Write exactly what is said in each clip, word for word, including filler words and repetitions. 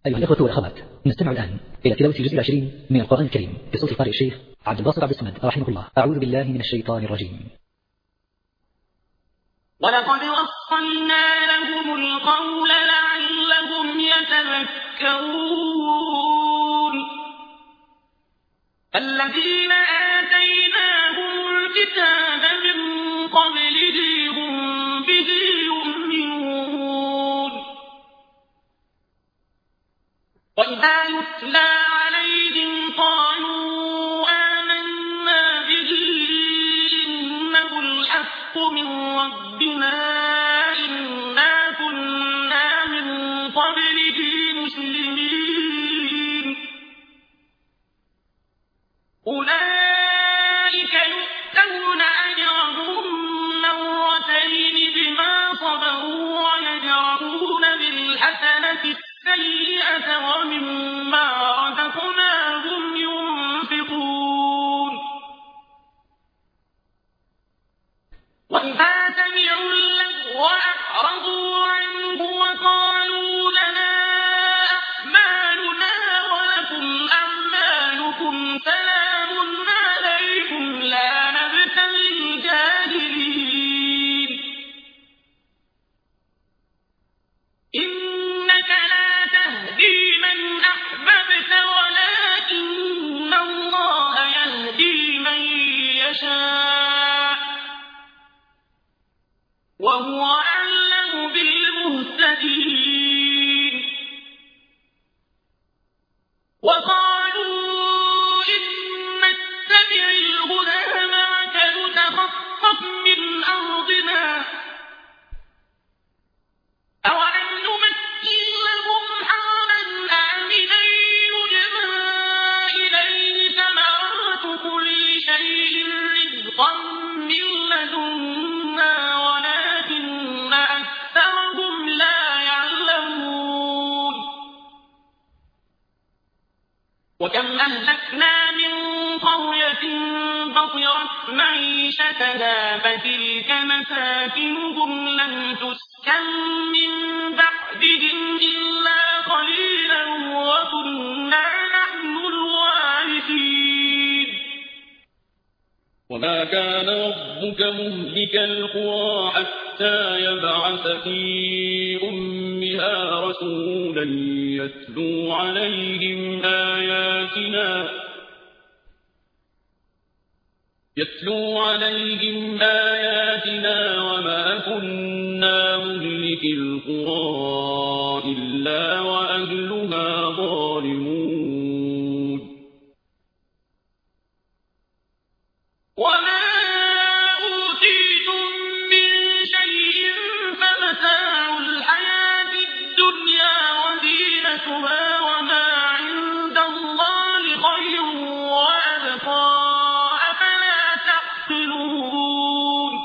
أيها الأخوة والأخوات، نستمع الآن إلى تلاوة الجزء العشرين من القرآن الكريم بصوت القارئ الشيخ عبد الباسط عبد الصمد رحمه الله. أعوذ بالله من الشيطان الرجيم. ولقد وصلنا لهم القول لعلهم يتذكرون. الذين آتيناهم الكتاب من قبله هم به يؤمنون. وإذا يتلى عليهم قالوا آمنا به إنه الحق من ربنا إنا كنا من قبله مسلمين. أولئك يؤتون أجرهم مرتين بما صبروا ويدرؤون بالحسنة السيئة ومما رزقناهم ينفقون. وإذا سمعوا اللغو أعرضوا عنه وقالوا لنا أعمالنا ولكم أعمالكم سلام عليكم لا نبتغي الجاهلين. إنك لا تهدي من أحببت ولكن الله يهدي من يشاء وهو أعلم بالمهتدين. وقالوا إن نتبع الهدى معك نتخطف من أرضنا أولم نمكن لهم حرما آمنا يجبى إليه ثمرات كل شيء رزقا من لدنا ولكن أكثرهم لا يعلمون. وكم أهلكنا من قرية بطرت معيشتها فتلك مساكنهم لم تسكن من بعدهم إلا قليلا وكنا نحن الوارثين. وما كان ربك مهلك القرى حتى يبعث في أمها رسولا يتلو عليهم آياتنا يتلو عليهم آياتنا وما كنا مهلك القرى إلا وأهلها ظالمون. وما أوتيتم من شيء فمتاع الحياة الدنيا وزينتها وما عند الله خير وأبقى أفلا تعقلون.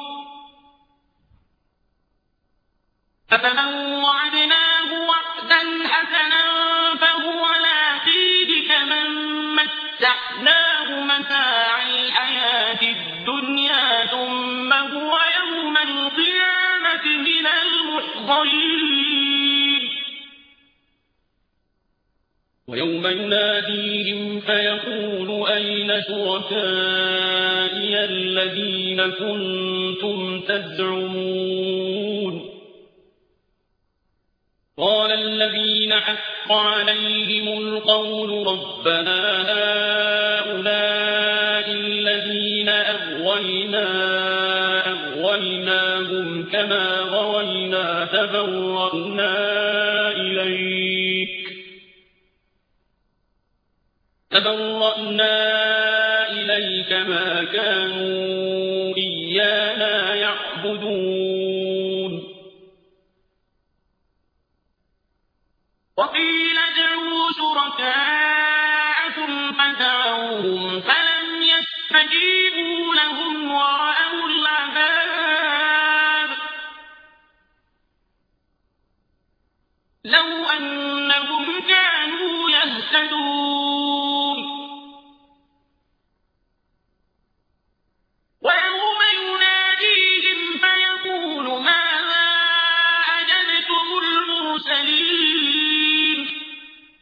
أفمن وعدناه وعدا حسنا فهو لاقيه كمن متعناه متاع الحياة الدنيا ثم هو يوم القيامة من المحضرين. ويوم يناديهم فيقول أين شركائي الذين كنتم تزعمون. قال الذين حق عليهم القول ربنا هؤلاء الذين أغوينا أغويناهم كما غوينا تبرأنا إليك تبرأنا إليك ما كانوا إيانا يعبدون. وقيل ادعوا شركاءكم فدعوهم فلم يستجيبوا لهم ورأوا العذاب لو أنهم كانوا يهتدون. ويوم يناديهم فيقول ماذا أجبتم المرسلين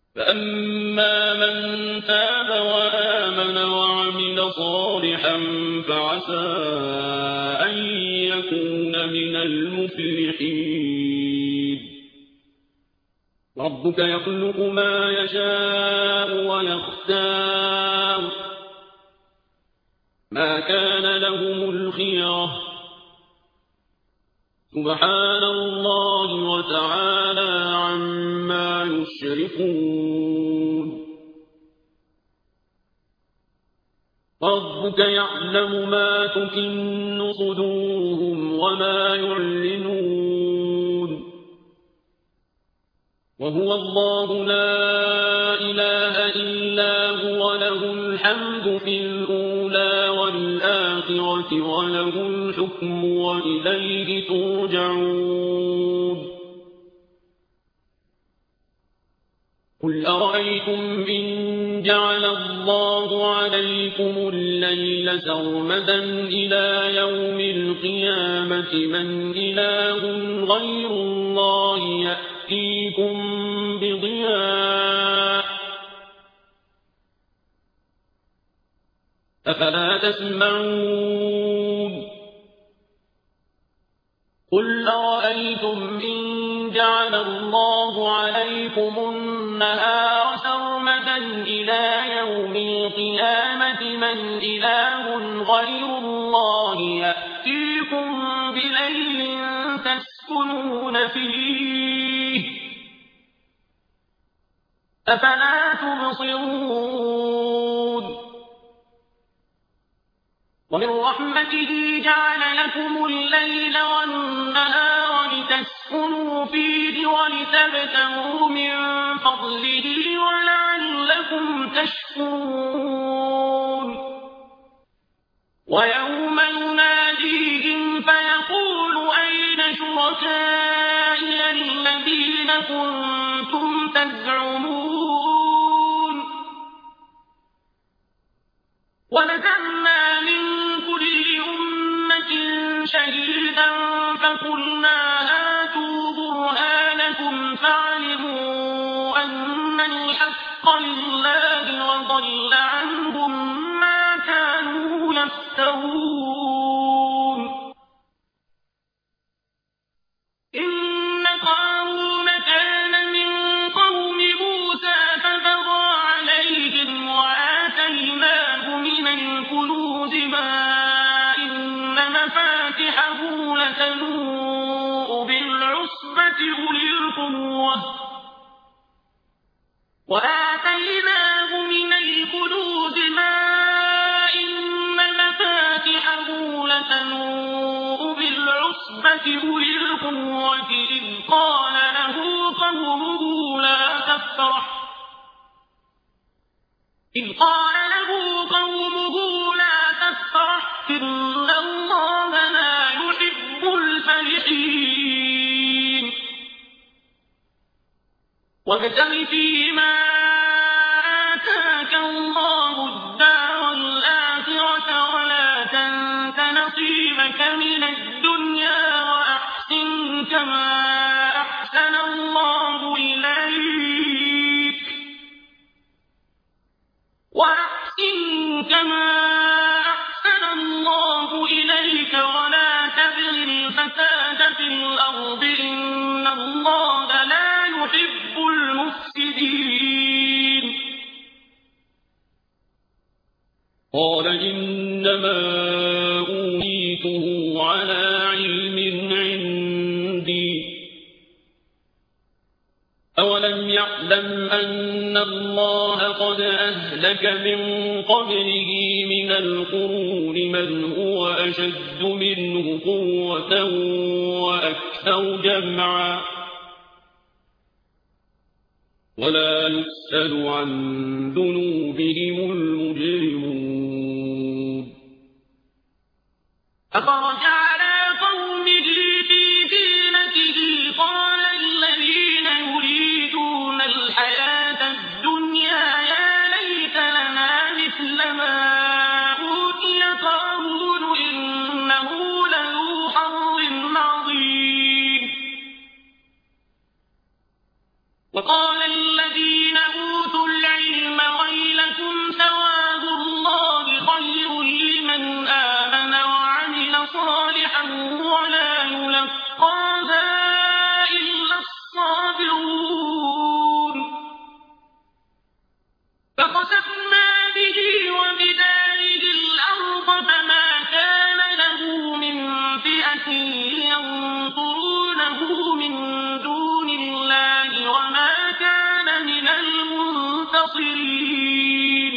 فأما من تاب وآمن وعمل صالحا فعسى أن يكون من المفلحين. ربك يخلق ما يشاء ويختار ما كان لهم الخيرة سبحان الله وتعالى عما يشركون. ربك يعلم ما تكن صدورهم وما يعلنون وهو الله لا إله إلا هو له الحمد في الأولى والآخرة وله الحكم وإليه ترجعون. قل أرأيتم إن جعل الله عليكم الليل سرمدا إلى يوم القيامة من إله غير الله يأتيكم بضياء أفلا تسمعون. قل أرأيتم إن جعل الله عليكم النهار سرمدا إلى يوم القيامة من إله غير الله يأتيكم بليل تسكنون فيه أفلا تبصرون. ومن رحمته جعل لكم الليل والنهار لتسكنوا فيه ولتبتغوا من فضله ولعلكم تشكرون. ويوم يناديهم فيقول أين شركائي الذين كنتم تزعمون ونزعنا من كل أمة شهيدا فقلنا هاتوا برهانكم فعلموا أن الحق لله وضل عنهم ما كانوا يفترون. إن قارون كان من قوم موسى فبغى عليهم وآتيناه من الكنوز ما إن مفاتحه لتنوء بالعصبة أولي القوة وآتيناه من الكنوز ما إن مفاتحه لتنوء بالعصبة أولي القوة إذ قال له قومه لا تفرح إذ قال له قومه لا تفرح إن الله لا يحب الفرحين. وابتغ فيما آتاك الله الدار الآخرة ولا تنس نصيبك من الدنيا وأحسن كما أحسن الله إليك وأحسن كما أحسن الله إليك ولا تبغ الفساد في الأرض إن الله لا يحب المفسدين. قال إنما أوتيته على علم عندي أولم يعلم أن الله قد أهلك من قبله من القرون من هو أشد منه قوة وأكثر جمعا ولا يسأل عن ذنوبهم المجرمون. أخرج على قومه في زينته قال الذين يريدون الحياة الدنيا يا ليت لنا مثل ما أوتي قارون إنه لذو حظ عظيم. وقال الذين فخسفنا به وبداره الأرض فما كان له من فئة ينصرونه من دون الله وما كان من المنتصرين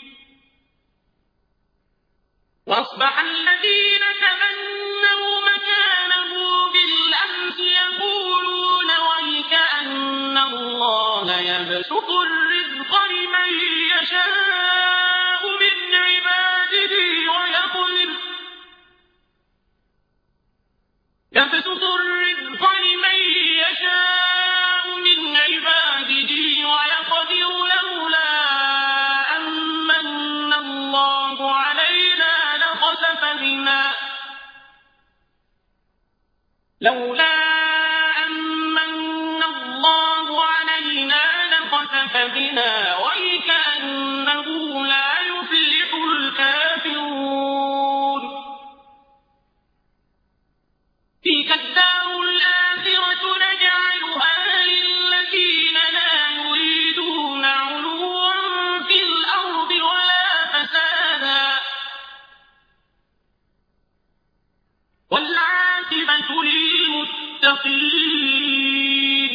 وأصبح الذين تمنوا مكانه بالأمس يقولون ويكأن الله يبسط الرزق لمن يشاء من عباده ويقدر يبسط الرزق لمن يشاء من عباده ويقدر لولا أمن الله علينا لخسف بنا لولا أمن الله علينا لخسف بنا ويكأنه لا يفلح الكافرون تلك الدار الآخرة نجعلها للذين لا يريدون علوا في الأرض ولا فسادا والعاقبة للمتقين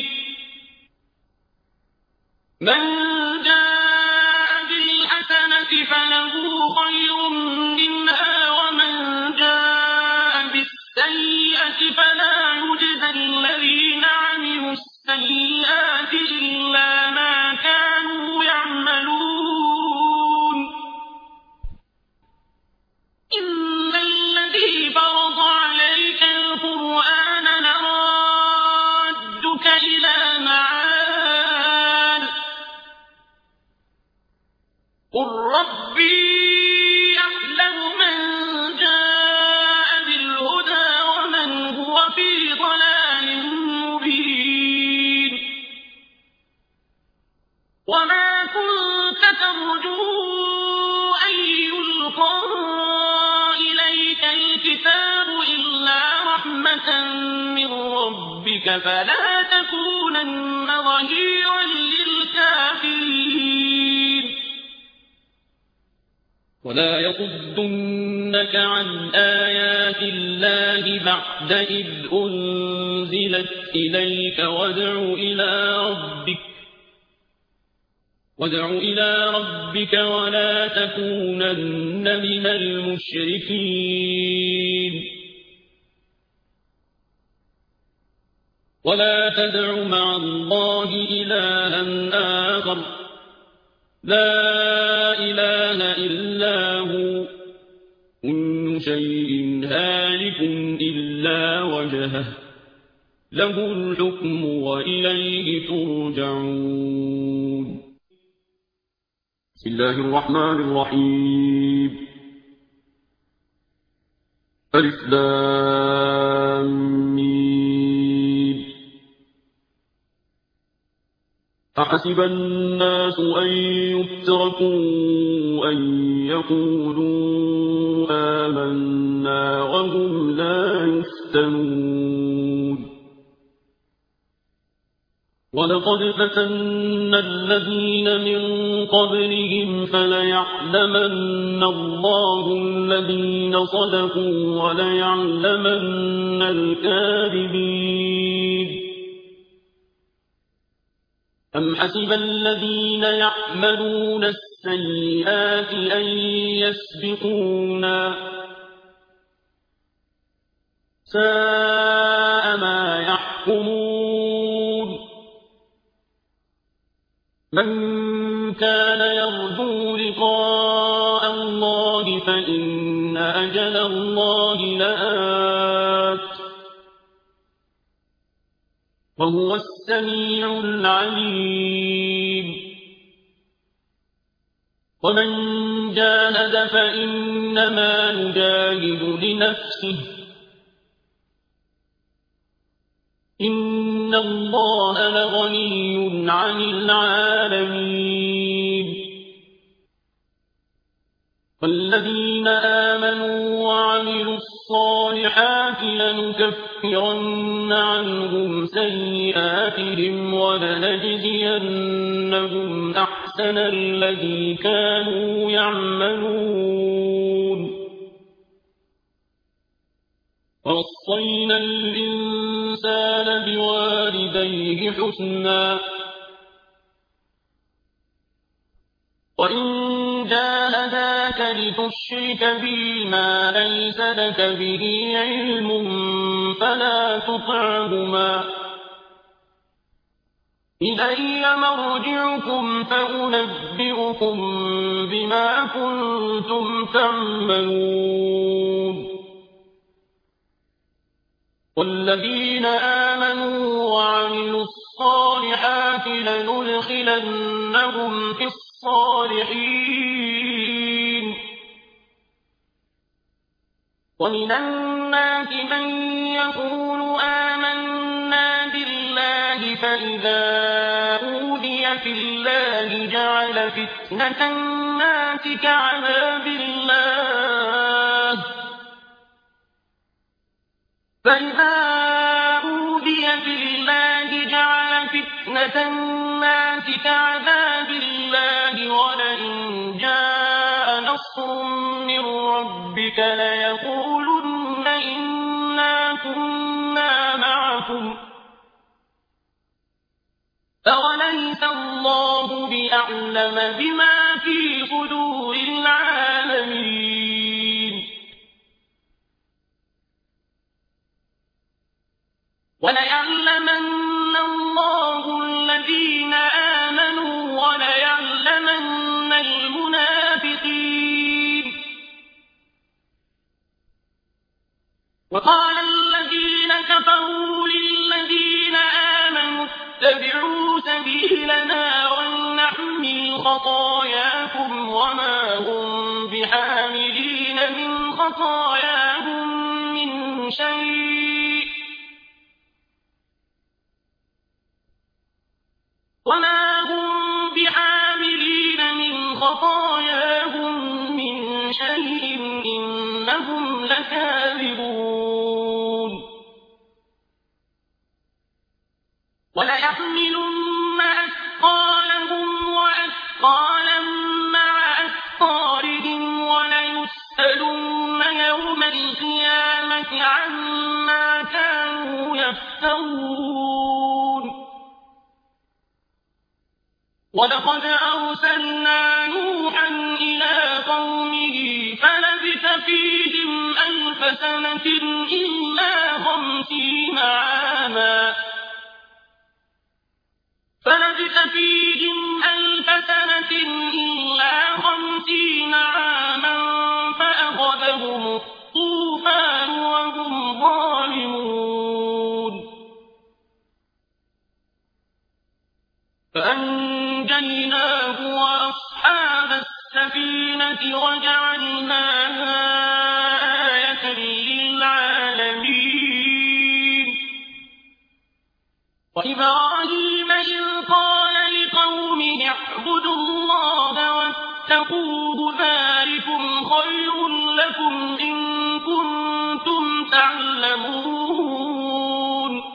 من جاء بالحسنة فله خير منها ومن جاء بالسيئة فلا يجزى الذين عملوا السيئات إلا ما كانوا يعملون إن الذي فرض عليك القرآن لرادك إلى معاد قل ربي أعلم من جاء بالهدى ومن هو في ضلال مبين وما كنت ترجو أن يلقى إليك الكتاب إلا رحمة من ربك فلا تكونن ظهيرا للكافرين ولا يصدنك عن آيات الله بعد إذ أنزلت إليك وادع إلى ربك وادع إلى ربك ولا تكونن من المشركين ولا تدع مع الله إلها آخر لا إله إلا هو كل شيء هالك إلا وجهه له الحكم وإليه ترجعون بسم الله الرحمن الرحيم ألف لام ميم أحسب الناس أن يتركوا أن يقولوا آمنا وهم لا يفتنون ولقد فتنا الذين من قبلهم فليعلمن الله الذين صدقوا وليعلمن الكاذبين أم حسب الذين يعملون السيئات أن يسبقونا ساء ما يحكمون من كان يرجو لقاء الله فإن أجل الله لآت وهو السميع العليم ومن جاهد فإنما يجاهد لنفسه إن الله لغني عن العالمين والذين آمنوا وعملوا الصالحات الصالحات لنكفرن عنهم سيئاتهم ولنجزينهم أحسن الذي كانوا يعملون ووصينا الإنسان بوالديه حسنا وإن جاهداك لتشرك بي ما ليس لك به علم فلا تطعهما إلي مرجعكم فأنبئكم بما كنتم تعملون والذين آمنوا وعملوا الصالحات لندخلنهم في الصالحين ومن الناس من يقول آمنا بالله فإذا أوذي في الله جعل فتنة الناس كعذاب الله فإذا أوذي في الله جعل فتنة الناس كعذاب الله ولئن جاء نصر من ربك ليقولن إنا كنا معكم أوليس الله بأعلم بما في صدور العالمين وليعلمن الله الذين آمنوا وليعلمن المنافقين وقال الذين كفروا للذين آمنوا اتبعوا سبيلنا ولنحمل خطاياكم وما هم بحاملين من خطاياهم من شيء وما هم بحاملين من خطاياهم من شيء إنهم لكاذبون وليحملن أثقالهم وأثقالا مع أثقالهم وليسألن يوم القيامة عما كانوا يفترون ولقد أرسلنا نوحا إلى قومه فلبث فيهم ألف سنة إلا خمسين عاما فلبث فيهم ألف سنة إلا خمسين عاما فأخذهم الطوفان وهم ظالمون فأنجيناه وأصحاب السفينة وجعلناها آية للعالمين وإبراهيم إذ قال لقومه اعبدوا الله واتقوه ذلكم خير لكم إن كنتم تعلمون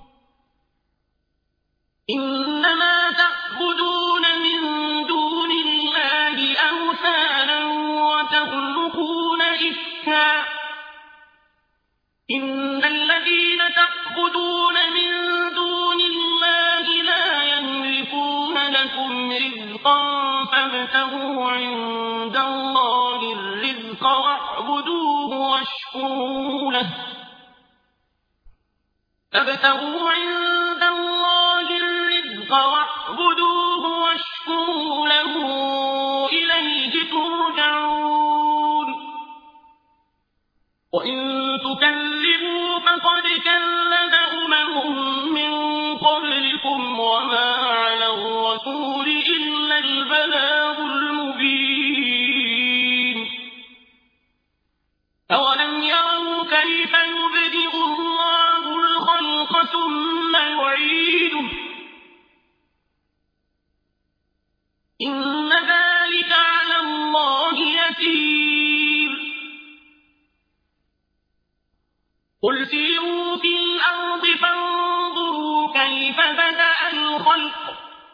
إنما تعبدون من دون الله أوثانا وتخلقون إفكا إن الذين تعبدون من دون الله لا يملكون لكم رزقا فابتغوا عند الله الرزق واعبدوه واشكروا له فابتغوا عند الله الرزق واعبدوه واشكروا له إليه ترجعون وإن تكذبوا فقد كذب أمم من قبلكم وما على الرسول إلا البلاغ المبين أولم يروا كيف يبدئ الله الخلق ثم يعيده إن ذلك على الله يسير قل سيروا في الأرض فانظروا كيف بدأ الخلق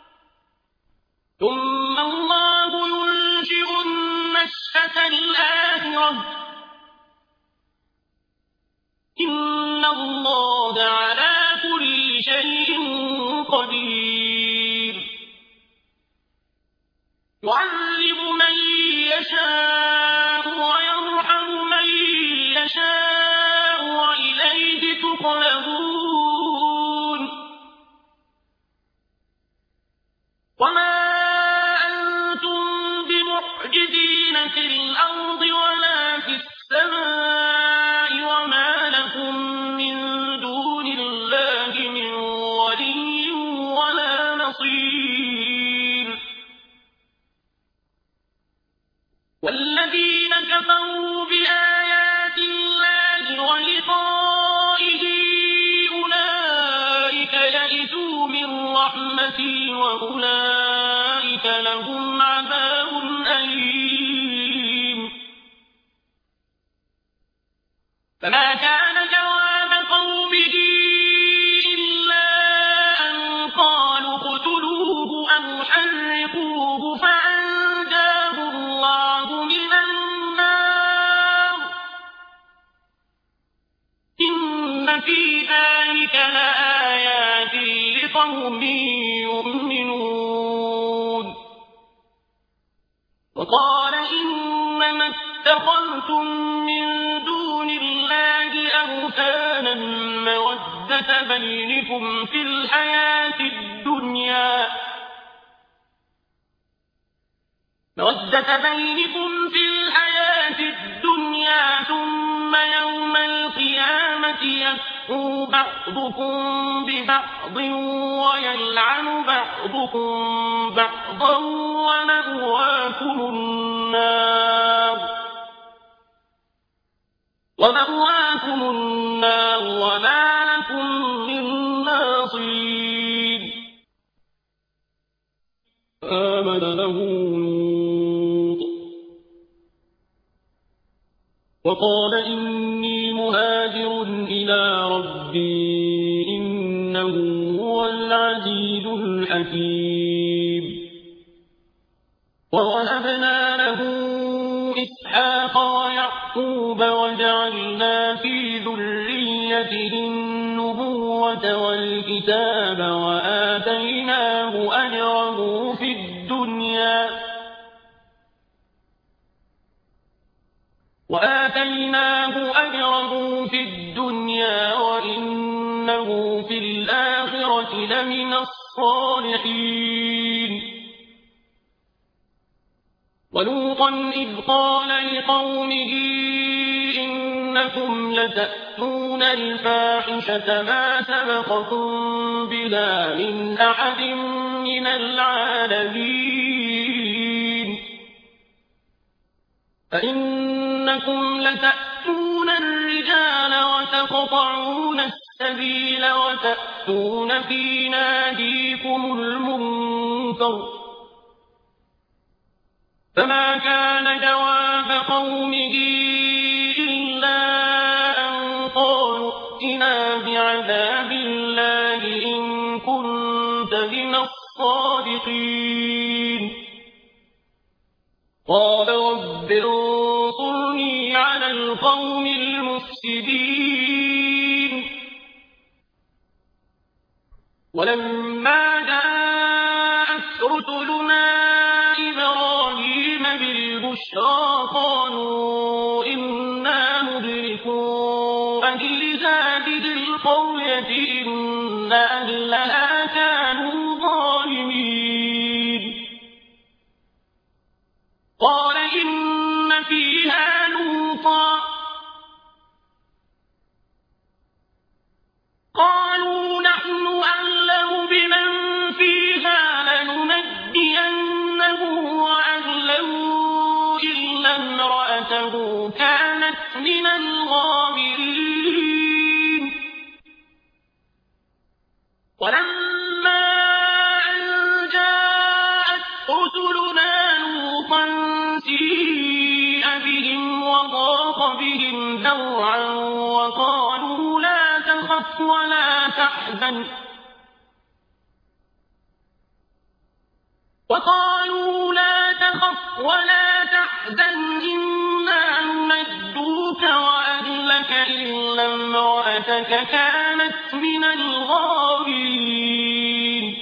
ثم الله ينشئ النشأة الآخرة إن الله على كل شيء قدير يعذب من يشاء ويرحم من يشاء وإليه تقلبون وما أنتم بمعجزين في الأرض ولا في السماء وما لكم من دون الله من ولي ولا نصير والذين كفروا بآيات الله ولقائه أولئك يئسوا من رحمتي وأولئك لهم عذاب أليم فما كان جواب قومه إلا أن قالوا اقتلوه أو حرقوه فأنجاه الله من النار إن في ذلك لآيات لقوم يؤمنون وقال إنما اتخذتم من دون الله أوثانا مودة بينكم في الحياة الدنيا مودة بينكم في الحياة الدنيا ثم يوم القيامة يكفر بعضكم ببعض ويلعن بعضكم بعضا ومأواكم النار ومأواكم النار وما لكم من ناصرين آمن له لوط وقال إني مهاجر إلى ربي إنه هو العزيز الحكيم ووهبنا له إسحاق ويعقوب وجعلنا في ذريته النبوة والكتاب وآتيناه أجره في الدنيا وآتيناه أجره في الدنيا وإنه في الآخرة لمن الصالحين ولوطا إذ قال لقومه إنكم لتأتون الفاحشة ما سبقكم بها من أحد من العالمين فإنكم لتأتون الرجال وتقطعون السبيل وتأتون في ناديكم المنكر فما كان جواب قومه إلا أن قالوا ائتنا بعذاب الله إن كنت من الصادقين قال رب انصرني على القوم المفسدين ولما جاءت رسلنا إبراهيم بالبشرى قالوا إنا مدركو أهل هذه القرية إن أهلها كانوا ظالمين قال إن فيها لوطا قالوا نحن أعلم بمن فيها لننجينه وأهله إلا امرأته كانت من الغابرين ولما أن جاءت رسلنا لوطا سيء بهم وضاق بهم ذرعا وقالوا تخف ولا تحزن وقالوا لا تخف ولا تحزن إنا ننجوك وأهلك إلا امرأتك كانت من الغابرين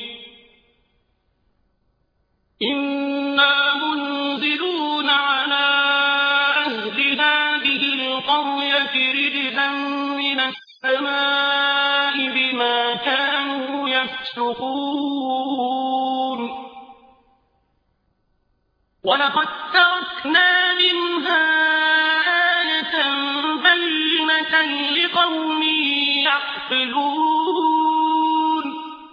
إنا منزلون على أهل هذه القرية رجزا من السماء بما كانوا يفسقون ولقد تركنا منها آية بينة لقوم يعقلون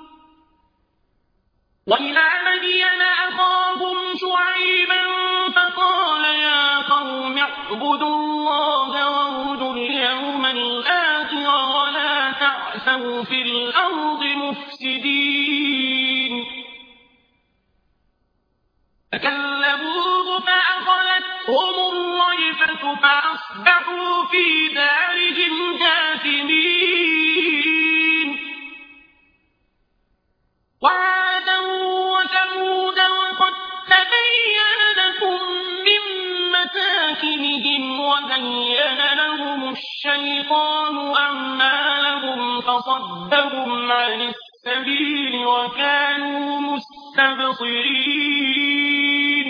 وإلى مدين أخاهم شعيبا فقال يا قوم اعبدوا الله واعبدوا اليوم الآخر ولا تعثوا في الأرض مفسدين فكذبوه فأخذتهم الرجفة فأصبحوا في دارهم جاثمين وعادا وثمود وقد تبين لكم من مساكنهم وزين لهم الشيطان أعمالهم فصدهم عن السبيل وكانوا مستبصرين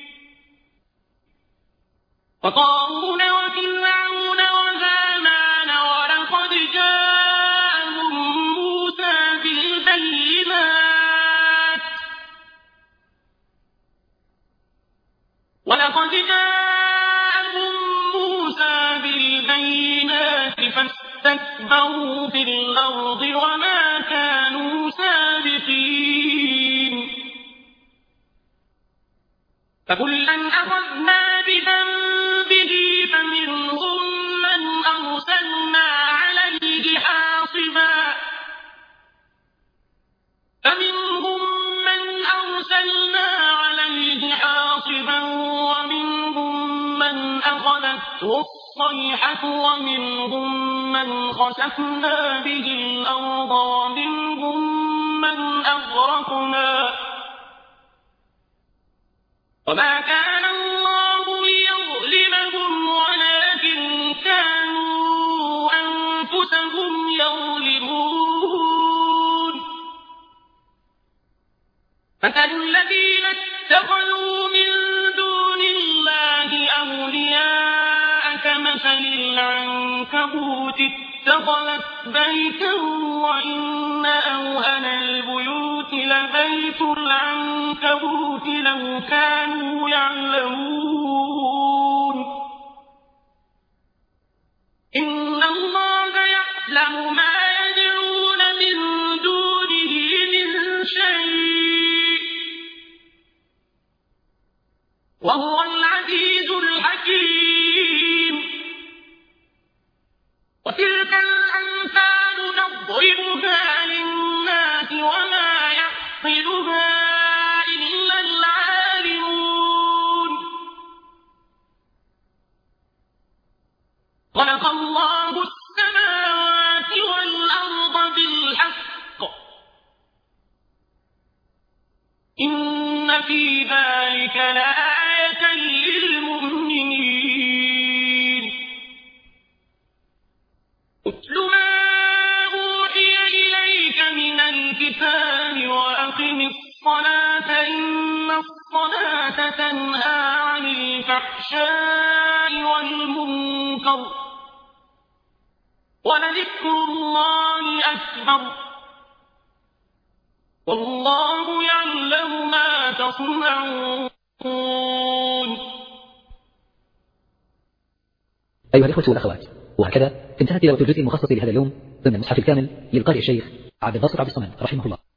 وقارون وفرعون وهامان ولقد جاءهم موسى بالبينات ولقد جاءهم موسى بالبينات فاستكبروا في الأرض وما كانوا سابقين فكلا أخذنا بذنبه فمنهم من أرسلنا عليه حاصبا فمنهم من أرسلنا عليه حاصبا ومنهم من أخذته الصيحة ومنهم من خسفنا به الأرض ومنهم من أغرقنا وما كان الله ليظلمهم ولكن كانوا أنفسهم يظلمون مثل الذين اتخذوا من دون الله أولياء كمثل العنكبوت اتخذت بيتا وإن أوهن البيوت لبيت العنكبوت لو كانوا يعلمون إن الله يعلم ما يدعون من دونه من شيء وهو العزيز الحكيم وتلك الأمثال نضربها للناس وما يعقلها إلا العالمون خلق الله السماوات والأرض بالحق إن في ذلك لآية للمؤمنين اتل ما أوحي إليك من الكتاب وأقم الصلاة إن الصلاة تنهى عن الفحشاء والمنكر ولذكر الله أكبر والله يعلم ما تصنعون. أيها الإخوة والأخوات، وهكذا انتهت تلاوة الجزء المخصص لهذا اليوم ضمن المصحف الكامل للقارئ الشيخ عبد الباسط عبد الصمد رحمه الله.